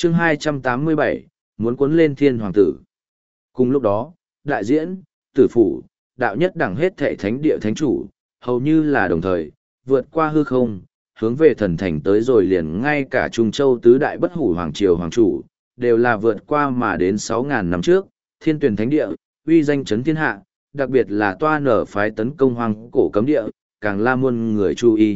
chương 287, muốn cuốn lên thiên hoàng tử. Cùng lúc đó, đại diễn, tử phủ, đạo nhất đẳng hết thệ thánh địa thánh chủ, hầu như là đồng thời, vượt qua hư không, hướng về thần thành tới rồi liền ngay cả Trung Châu tứ đại bất hủ hoàng triều hoàng chủ, đều là vượt qua mà đến 6.000 năm trước, thiên tuyển thánh địa, uy danh chấn thiên hạ, đặc biệt là toa nở phái tấn công hoàng cổ cấm địa, càng la muôn người chú ý.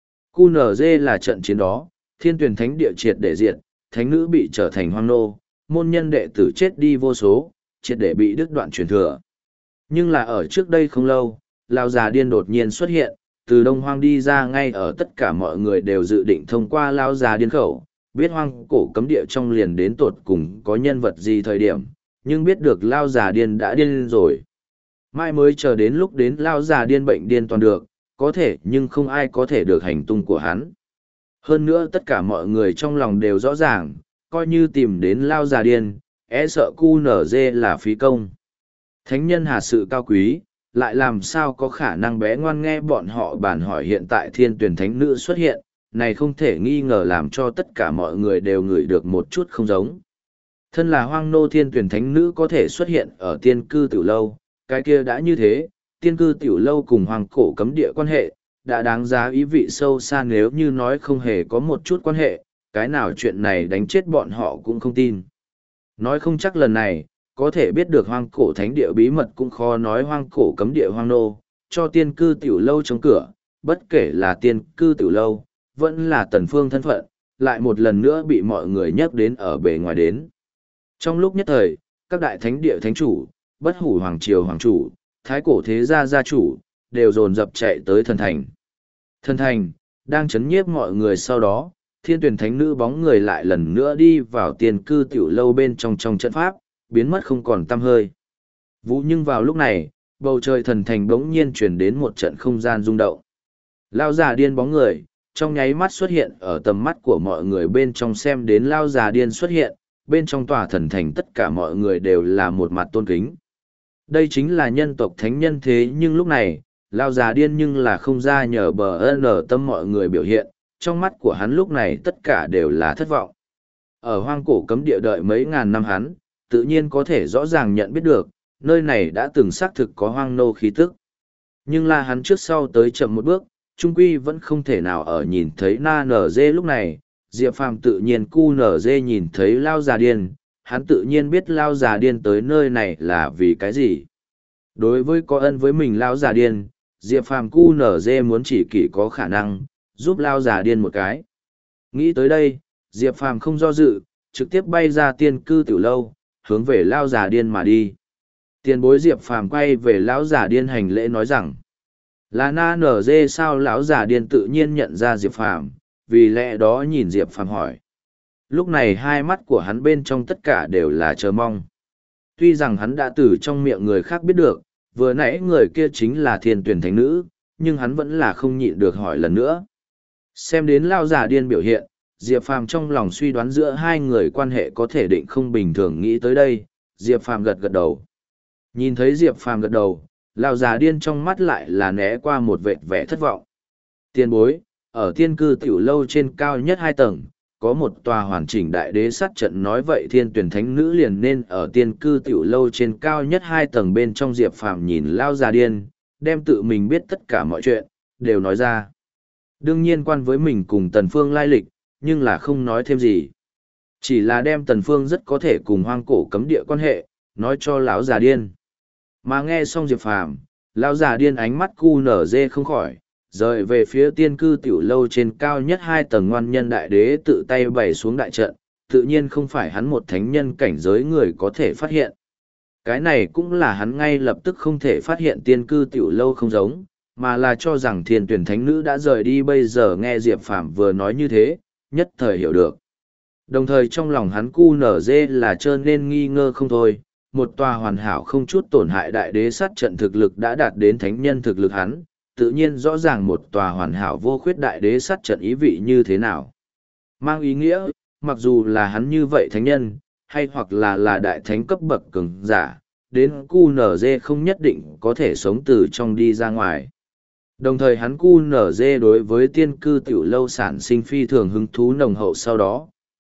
QNZ là trận chiến đó, thiên tuyển thánh địa triệt để diệt, thánh nữ bị trở thành hoang nô, môn nhân đệ tử chết đi vô số, triệt để bị đứt đoạn truyền thừa. Nhưng là ở trước đây không lâu, Lão già điên đột nhiên xuất hiện, từ Đông Hoang đi ra ngay ở tất cả mọi người đều dự định thông qua Lão già điên khẩu, biết hoang cổ cấm địa trong liền đến tột cùng có nhân vật gì thời điểm, nhưng biết được Lão già điên đã điên rồi. Mai mới chờ đến lúc đến Lão già điên bệnh điên toàn được, có thể nhưng không ai có thể được hành tung của hắn. Hơn nữa tất cả mọi người trong lòng đều rõ ràng, coi như tìm đến Lão già điên, e sợ QNZ là phí công. Thánh nhân hà sự cao quý, lại làm sao có khả năng bé ngoan nghe bọn họ bàn hỏi hiện tại thiên tuyển thánh nữ xuất hiện, này không thể nghi ngờ làm cho tất cả mọi người đều ngửi được một chút không giống. Thân là hoang nô thiên tuyển thánh nữ có thể xuất hiện ở tiên cư tiểu lâu, cái kia đã như thế, tiên cư tiểu lâu cùng hoàng cổ cấm địa quan hệ, đã đáng giá ý vị sâu xa nếu như nói không hề có một chút quan hệ, cái nào chuyện này đánh chết bọn họ cũng không tin. Nói không chắc lần này, có thể biết được hoang cổ thánh địa bí mật cũng khó nói hoang cổ cấm địa hoang nô, cho tiên cư tiểu lâu chống cửa, bất kể là tiên cư tiểu lâu, vẫn là tần phương thân phận, lại một lần nữa bị mọi người nhắc đến ở bề ngoài đến. Trong lúc nhất thời, các đại thánh địa thánh chủ, bất hủ hoàng triều hoàng chủ, thái cổ thế gia gia chủ, đều dồn dập chạy tới thần thành. Thần thành, đang chấn nhiếp mọi người sau đó, thiên tuyển thánh nữ bóng người lại lần nữa đi vào tiên cư tiểu lâu bên trong trận pháp, biến mất không còn tăm hơi. Nhưng vào lúc này, bầu trời thần thành bỗng nhiên truyền đến một trận không gian rung động. Lao già điên bóng người, trong nháy mắt xuất hiện ở tầm mắt của mọi người bên trong xem đến Lao già điên xuất hiện, bên trong tòa thần thành tất cả mọi người đều là một mặt tôn kính. Đây chính là nhân tộc thánh nhân thế nhưng lúc này, Lao già điên nhưng là không ra nhờ bờ tâm mọi người biểu hiện, trong mắt của hắn lúc này tất cả đều là thất vọng. Ở hoang cổ cấm địa đợi mấy ngàn năm hắn, tự nhiên có thể rõ ràng nhận biết được, nơi này đã từng xác thực có hoang nô khí tức. Nhưng là hắn trước sau tới chậm một bước, trung quy vẫn không thể nào ở nhìn thấy na nở dê lúc này, Diệp Phàm tự nhiên QNZ nhìn thấy Lao già điên, hắn tự nhiên biết Lao già điên tới nơi này là vì cái gì. Đối với có ân với mình Lao già điên, Diệp Phàm QNZ muốn chỉ kỷ có khả năng, giúp Lao già điên một cái. Nghĩ tới đây, Diệp Phàm không do dự, trực tiếp bay ra tiên cư tiểu lâu, hướng về Lao già điên mà đi. Tiền bối Diệp Phàm quay về lão già điên hành lễ nói rằng, là na nở dê sao lão già điên tự nhiên nhận ra Diệp Phàm, vì lẽ đó nhìn Diệp Phàm hỏi. Lúc này hai mắt của hắn bên trong tất cả đều là chờ mong. Tuy rằng hắn đã từ trong miệng người khác biết được, vừa nãy người kia chính là thiên tuyển thánh nữ, nhưng hắn vẫn là không nhịn được hỏi lần nữa. Xem đến lão già điên biểu hiện, Diệp Phàm trong lòng suy đoán giữa hai người quan hệ có thể định không bình thường nghĩ tới đây, Diệp Phàm gật gật đầu. Nhìn thấy Diệp Phàm gật đầu, lão già điên trong mắt lại là né qua một vệt vẻ thất vọng. Tiền bối, ở tiên cư tiểu lâu trên cao nhất 2 tầng, có một tòa hoàn chỉnh đại đế sát trận nói vậy thiên tuyển thánh nữ liền nên ở tiên cư tiểu lâu trên cao nhất 2 tầng bên trong. Diệp Phàm nhìn lão già điên, đem tự mình biết tất cả mọi chuyện, đều nói ra. Đương nhiên quan với mình cùng Tần Phương lai lịch, nhưng là không nói thêm gì. Chỉ là đem Tần Phương rất có thể cùng hoang cổ cấm địa quan hệ, nói cho lão già điên. Mà nghe xong Diệp Phàm, lão già điên ánh mắt QNZ không khỏi, rời về phía tiên cư tiểu lâu trên cao nhất 2 tầng. Ngoan nhân đại đế tự tay bày xuống đại trận, tự nhiên không phải hắn một thánh nhân cảnh giới người có thể phát hiện. Cái này cũng là hắn ngay lập tức không thể phát hiện tiên cư tiểu lâu không giống, mà là cho rằng thiên tuyển thánh nữ đã rời đi. Bây giờ nghe Diệp Phàm vừa nói như thế, nhất thời hiểu được. Đồng thời trong lòng hắn QNZ là trơn nên nghi ngơ không thôi, một tòa hoàn hảo không chút tổn hại đại đế sát trận thực lực đã đạt đến thánh nhân thực lực hắn, tự nhiên rõ ràng một tòa hoàn hảo vô khuyết đại đế sát trận ý vị như thế nào. Mang ý nghĩa, mặc dù là hắn như vậy thánh nhân, hay hoặc là đại thánh cấp bậc cường giả, đến QNZ không nhất định có thể sống từ trong đi ra ngoài. Đồng thời hắn QNZ đối với tiên cư tiểu lâu sản sinh phi thường hứng thú nồng hậu sau đó,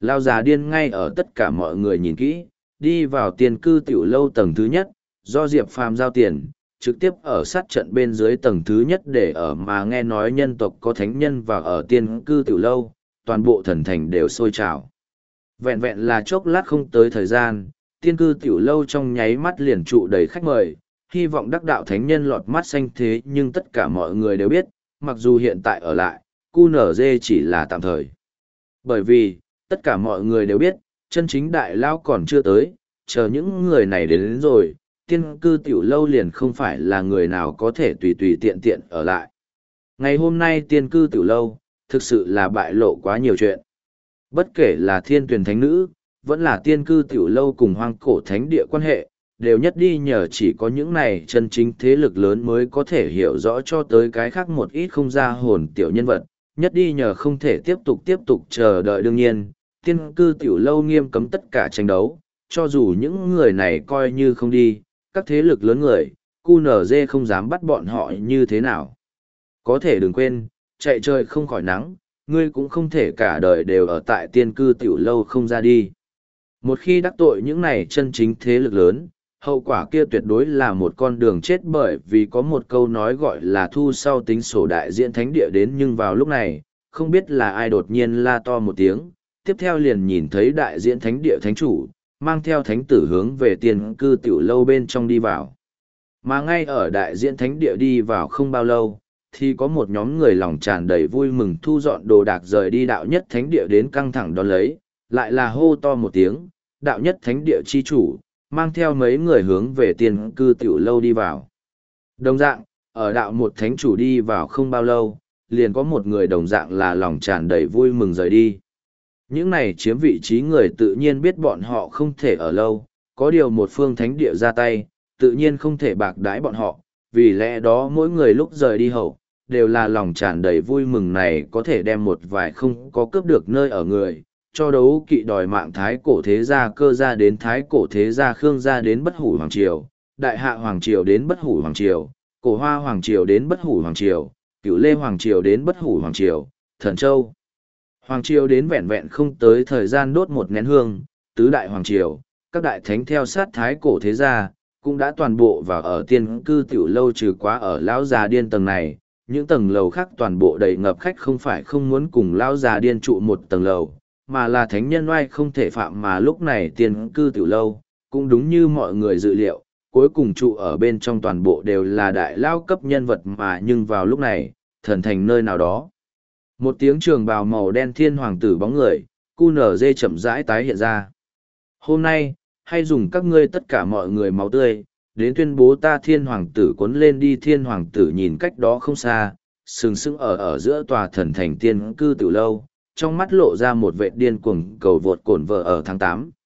Lao già điên ngay ở tất cả mọi người nhìn kỹ, đi vào tiên cư tiểu lâu tầng thứ nhất, do Diệp Phàm giao tiền, trực tiếp ở sát trận bên dưới tầng thứ nhất để ở mà nghe nói nhân tộc có thánh nhân vào ở tiên cư tiểu lâu, toàn bộ thần thành đều sôi trào. Vẹn vẹn là chốc lát không tới thời gian, tiên cư tiểu lâu trong nháy mắt liền trụ đầy khách mời, hy vọng đắc đạo thánh nhân lọt mắt xanh thế nhưng tất cả mọi người đều biết, mặc dù hiện tại ở lại, QNZ chỉ là tạm thời. Bởi vì, tất cả mọi người đều biết, chân chính đại lao còn chưa tới, chờ những người này đến rồi, tiên cư tiểu lâu liền không phải là người nào có thể tùy tùy tiện tiện ở lại. Ngày hôm nay tiên cư tiểu lâu, thực sự là bại lộ quá nhiều chuyện. Bất kể là thiên tuyển thánh nữ, vẫn là tiên cư tiểu lâu cùng hoang cổ thánh địa quan hệ, đều nhất đi nhờ chỉ có những này chân chính thế lực lớn mới có thể hiểu rõ cho tới cái khác một ít không ra hồn tiểu nhân vật, nhất đi nhờ không thể tiếp tục chờ đợi đương nhiên, tiên cư tiểu lâu nghiêm cấm tất cả tranh đấu, cho dù những người này coi như không đi, các thế lực lớn người, QNZ không dám bắt bọn họ như thế nào. Có thể đừng quên, chạy trời không khỏi nắng, ngươi cũng không thể cả đời đều ở tại tiên cư tiểu lâu không ra đi. Một khi đắc tội những này chân chính thế lực lớn, hậu quả kia tuyệt đối là một con đường chết bởi vì có một câu nói gọi là thu sau tính sổ đại diện thánh địa đến nhưng vào lúc này, không biết là ai đột nhiên la to một tiếng, tiếp theo liền nhìn thấy đại diện thánh địa thánh chủ, mang theo thánh tử hướng về tiên cư tiểu lâu bên trong đi vào. Mà ngay ở đại diện thánh địa đi vào không bao lâu, thì có một nhóm người lòng tràn đầy vui mừng thu dọn đồ đạc rời đi đạo nhất thánh địa đến căng thẳng đón lấy, lại là hô to một tiếng, đạo nhất thánh địa chi chủ, mang theo mấy người hướng về tiên cư tiểu lâu đi vào. Đồng dạng, ở đạo một thánh chủ đi vào không bao lâu, liền có một người đồng dạng là lòng tràn đầy vui mừng rời đi. Những này chiếm vị trí người tự nhiên biết bọn họ không thể ở lâu, có điều một phương thánh địa ra tay, tự nhiên không thể bạc đãi bọn họ, vì lẽ đó mỗi người lúc rời đi hậu, đều là lòng tràn đầy vui mừng này có thể đem một vài không có cướp được nơi ở người, cho đấu kỵ đòi mạng thái cổ thế gia cơ gia đến thái cổ thế gia khương gia đến bất hủ hoàng triều, đại hạ hoàng triều đến bất hủ hoàng triều, cổ hoa hoàng triều đến bất hủ hoàng triều, cửu lê hoàng triều đến bất hủ hoàng triều, thần châu. Hoàng triều đến vẹn vẹn không tới thời gian đốt một nén hương, tứ đại hoàng triều, các đại thánh theo sát thái cổ thế gia, cũng đã toàn bộ vào ở tiên cư tiểu lâu trừ quá ở lão già điên tầng này, những tầng lầu khác toàn bộ đầy ngập khách không phải không muốn cùng lão già điên trụ một tầng lầu, mà là thánh nhân oai không thể phạm mà lúc này tiên cư tiểu lâu, cũng đúng như mọi người dự liệu, cuối cùng trụ ở bên trong toàn bộ đều là đại lao cấp nhân vật mà nhưng vào lúc này, thần thành nơi nào đó. Một tiếng trường bào màu đen thiên hoàng tử bóng người, QNZ chậm rãi tái hiện ra. Hôm nay, hay dùng các ngươi tất cả mọi người máu tươi, đến tuyên bố ta thiên hoàng tử cuốn lên đi. Thiên hoàng tử nhìn cách đó không xa, sừng sững ở giữa tòa thần thành tiên cư tiểu lâu, trong mắt lộ ra một vệ điên cuồng cầu vượt cổn vợ ở tháng 8,